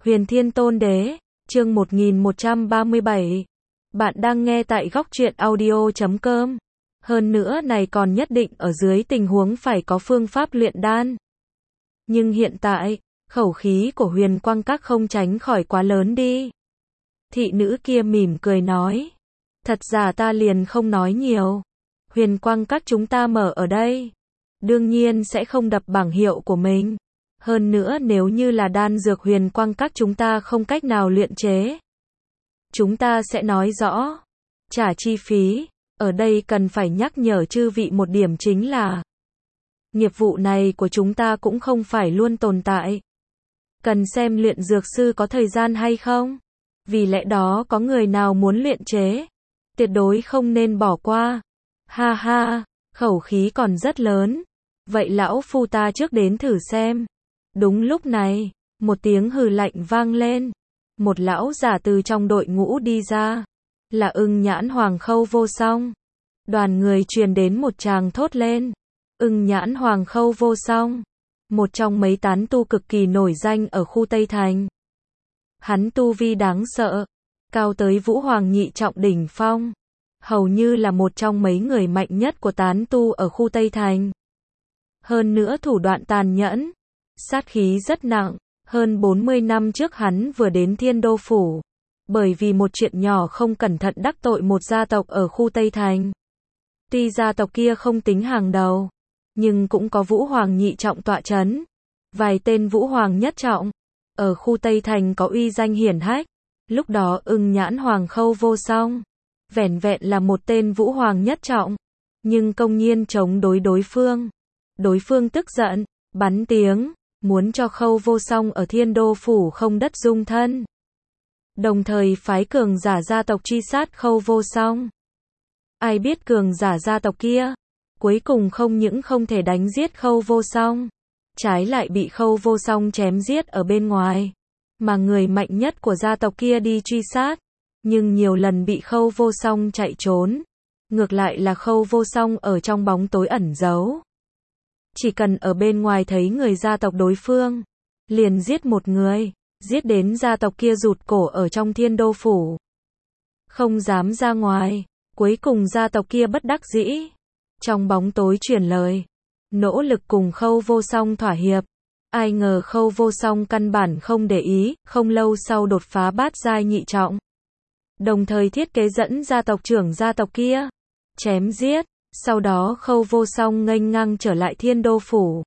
Huyền Thiên Tôn Đế, chương 1137. Bạn đang nghe tại góc truyện audio.com. Hơn nữa này còn nhất định ở dưới tình huống phải có phương pháp luyện đan. Nhưng hiện tại, khẩu khí của Huyền Quang Các không tránh khỏi quá lớn đi. Thị nữ kia mỉm cười nói. Thật ra ta liền không nói nhiều. Huyền Quang Các chúng ta mở ở đây. Đương nhiên sẽ không đập bảng hiệu của mình. Hơn nữa nếu như là đan dược Huyền Quang Các chúng ta không cách nào luyện chế. Chúng ta sẽ nói rõ. Trả chi phí. Ở đây cần phải nhắc nhở chư vị một điểm chính là nghiệp vụ này của chúng ta cũng không phải luôn tồn tại. Cần xem luyện dược sư có thời gian hay không. Vì lẽ đó có người nào muốn luyện chế, tuyệt đối không nên bỏ qua. Ha ha, khẩu khí còn rất lớn. Vậy lão phu ta trước đến thử xem. Đúng lúc này, một tiếng hừ lạnh vang lên. Một lão giả từ trong đội ngũ đi ra. Là Ưng Nhãn Hoàng Khâu Vô Song. Đoàn người truyền đến một tràng thốt lên. Ưng Nhãn Hoàng Khâu Vô Song. Một trong mấy tán tu cực kỳ nổi danh ở khu Tây Thành. Hắn tu vi đáng sợ. Cao tới Vũ Hoàng nhị trọng đỉnh phong. Hầu như là một trong mấy người mạnh nhất của tán tu ở khu Tây Thành. Hơn nữa thủ đoạn tàn nhẫn. Sát khí rất nặng. Hơn 40 năm trước hắn vừa đến Thiên Đô Phủ. Bởi vì một chuyện nhỏ không cẩn thận đắc tội một gia tộc ở khu Tây Thành. Tuy gia tộc kia không tính hàng đầu, nhưng cũng có Vũ Hoàng nhị trọng tọa chấn. Vài tên Vũ Hoàng nhất trọng. Ở khu Tây Thành có uy danh hiển hách. Lúc đó Ưng Nhãn Hoàng Khâu Vô Song. Vẻn vẹn là một tên Vũ Hoàng nhất trọng. Nhưng công nhiên chống đối đối phương. Đối phương tức giận, bắn tiếng. Muốn cho Khâu Vô Song ở Thiên Đô Phủ không đất dung thân. Đồng thời phái cường giả gia tộc truy sát Khâu Vô Song. Ai biết cường giả gia tộc kia, cuối cùng không những không thể đánh giết Khâu Vô Song, trái lại bị Khâu Vô Song chém giết ở bên ngoài. Mà người mạnh nhất của gia tộc kia đi truy sát, nhưng nhiều lần bị Khâu Vô Song chạy trốn. Ngược lại là Khâu Vô Song ở trong bóng tối ẩn giấu. Chỉ cần ở bên ngoài thấy người gia tộc đối phương, liền giết một người, giết đến gia tộc kia rụt cổ ở trong Thiên Đô Phủ. Không dám ra ngoài, cuối cùng gia tộc kia bất đắc dĩ. Trong bóng tối truyền lời, nỗ lực cùng Khâu Vô Song thỏa hiệp. Ai ngờ Khâu Vô Song căn bản không để ý, không lâu sau đột phá bát giai nhị trọng. Đồng thời thiết kế dẫn gia tộc trưởng gia tộc kia, chém giết. Sau đó Khâu Vô Song nghênh ngang trở lại Thiên Đô Phủ.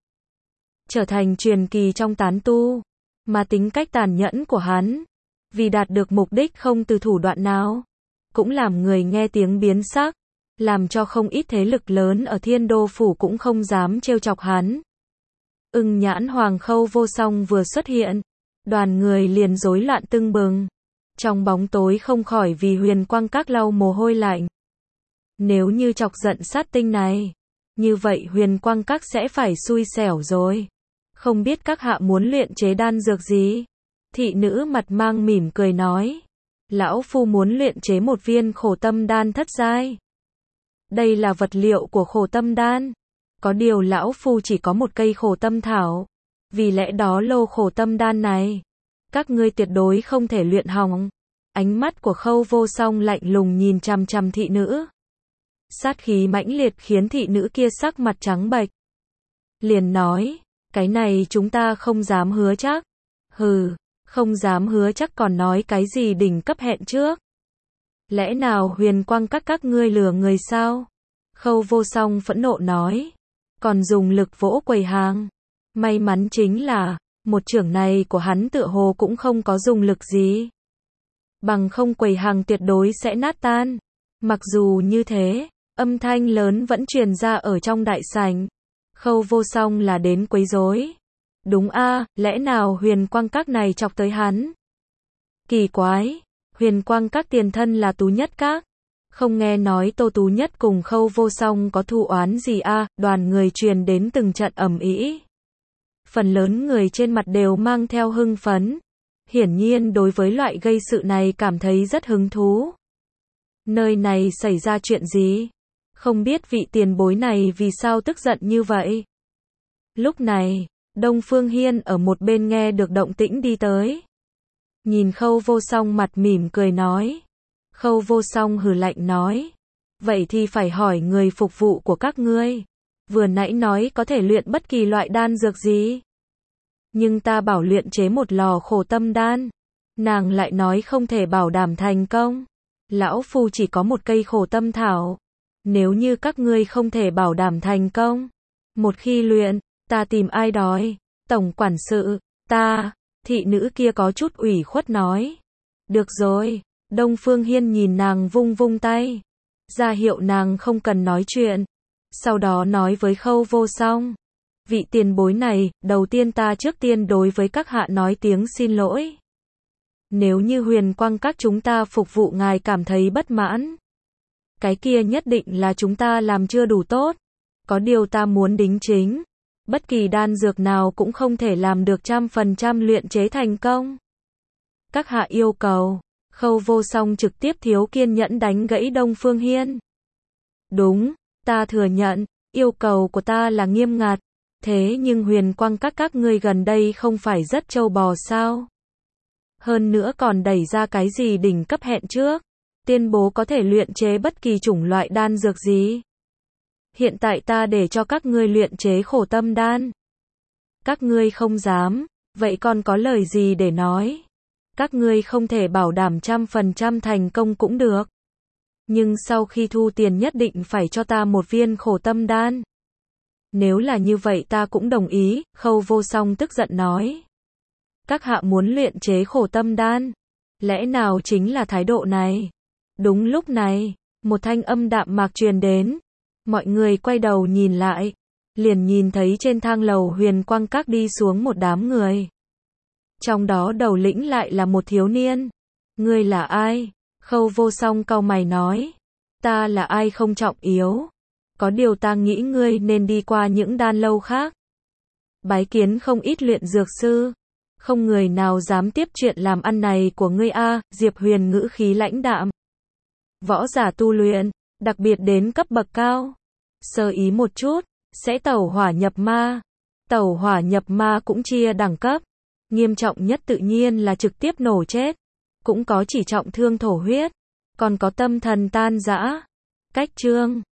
Trở thành truyền kỳ trong tán tu. Mà tính cách tàn nhẫn của hắn, vì đạt được mục đích không từ thủ đoạn nào, cũng làm người nghe tiếng biến sắc. Làm cho không ít thế lực lớn ở Thiên Đô Phủ cũng không dám trêu chọc hắn. Ưng Nhãn Hoàng Khâu Vô Song vừa xuất hiện, đoàn người liền rối loạn tưng bừng. Trong bóng tối không khỏi vì Huyền Quang Các lau mồ hôi lạnh. Nếu như chọc giận sát tinh này, như vậy Huyền Quang Các sẽ phải xui xẻo rồi. Không biết các hạ muốn luyện chế đan dược gì? Thị nữ mặt mang mỉm cười nói. Lão phu muốn luyện chế một viên Khổ Tâm Đan thất giai. Đây là vật liệu của Khổ Tâm Đan. Có điều lão phu chỉ có một cây Khổ Tâm Thảo. Vì lẽ đó lô Khổ Tâm Đan này, các ngươi tuyệt đối không thể luyện hỏng. Ánh mắt của Khâu Vô Song lạnh lùng nhìn chằm chằm thị nữ. Sát khí mãnh liệt khiến thị nữ kia sắc mặt trắng bệch. Liền nói, cái này chúng ta không dám hứa chắc. Hừ, không dám hứa chắc còn nói cái gì đỉnh cấp hẹn trước. Lẽ nào Huyền Quang các ngươi lừa người sao? Khâu Vô Song phẫn nộ nói. Còn dùng lực vỗ quầy hàng. May mắn chính là, một chưởng này của hắn tựa hồ cũng không có dùng lực gì. Bằng không quầy hàng tuyệt đối sẽ nát tan. Mặc dù như thế, âm thanh lớn vẫn truyền ra ở trong đại sảnh. Khâu Vô Song là đến quấy rối. Đúng a, lẽ nào Huyền Quang Các này chọc tới hắn? Kỳ quái, Huyền Quang Các tiền thân là Tú Nhất Các. Không nghe nói Tô Tú Nhất cùng Khâu Vô Song có thù oán gì a? Đoàn người truyền đến từng trận ầm ĩ. Phần lớn người trên mặt đều mang theo hưng phấn. Hiển nhiên đối với loại gây sự này cảm thấy rất hứng thú. Nơi này xảy ra chuyện gì? Không biết vị tiền bối này vì sao tức giận như vậy. Lúc này, Đông Phương Hiên ở một bên nghe được động tĩnh đi tới. Nhìn Khâu Vô Song mặt mỉm cười nói. Khâu Vô Song hừ lạnh nói. Vậy thì phải hỏi người phục vụ của các ngươi. Vừa nãy nói có thể luyện bất kỳ loại đan dược gì. Nhưng ta bảo luyện chế một lò khổ tâm đan. Nàng lại nói không thể bảo đảm thành công. Lão phu chỉ có một cây khổ tâm thảo. Nếu như các ngươi không thể bảo đảm thành công, một khi luyện, ta tìm ai đòi? Tổng quản sự, ta, thị nữ kia có chút ủy khuất nói. Được rồi, Đông Phương Hiên nhìn nàng vung vung tay, ra hiệu nàng không cần nói chuyện. Sau đó nói với Khâu Vô Song. Vị tiền bối này, đầu tiên ta trước tiên đối với các hạ nói tiếng xin lỗi. Nếu như Huyền Quang các chúng ta phục vụ ngài cảm thấy bất mãn, cái kia nhất định là chúng ta làm chưa đủ tốt. Có điều ta muốn đính chính. Bất kỳ đan dược nào cũng không thể làm được 100% luyện chế thành công. Các hạ yêu cầu. Khâu Vô Song trực tiếp thiếu kiên nhẫn đánh gãy Đông Phương Hiên. Đúng, ta thừa nhận, yêu cầu của ta là nghiêm ngặt. Thế nhưng Huyền Quang các ngươi gần đây không phải rất trâu bò sao? Hơn nữa còn đẩy ra cái gì đỉnh cấp hẹn trước. Tuyên bố có thể luyện chế bất kỳ chủng loại đan dược gì. Hiện tại ta để cho các ngươi luyện chế khổ tâm đan. Các ngươi không dám, vậy còn có lời gì để nói? Các ngươi không thể bảo đảm 100% thành công cũng được. Nhưng sau khi thu tiền nhất định phải cho ta một viên khổ tâm đan. Nếu là như vậy ta cũng đồng ý, Khâu Vô Song tức giận nói. Các hạ muốn luyện chế khổ tâm đan. Lẽ nào chính là thái độ này? Đúng lúc này, một thanh âm đạm mạc truyền đến. Mọi người quay đầu nhìn lại, liền nhìn thấy trên thang lầu Huyền Quang các đi xuống một đám người. Trong đó đầu lĩnh lại là một thiếu niên. Ngươi là ai? Khâu Vô Song cau mày nói. Ta là ai không trọng yếu. Có điều ta nghĩ ngươi nên đi qua những đan lâu khác. Bái kiến không ít luyện dược sư. Không người nào dám tiếp chuyện làm ăn này của ngươi a. Diệp Huyền ngữ khí lãnh đạm. Võ giả tu luyện, đặc biệt đến cấp bậc cao, sơ ý một chút, sẽ tẩu hỏa nhập ma. Tẩu hỏa nhập ma cũng chia đẳng cấp. Nghiêm trọng nhất tự nhiên là trực tiếp nổ chết. Cũng có chỉ trọng thương thổ huyết. Còn có tâm thần tan rã. Cách chương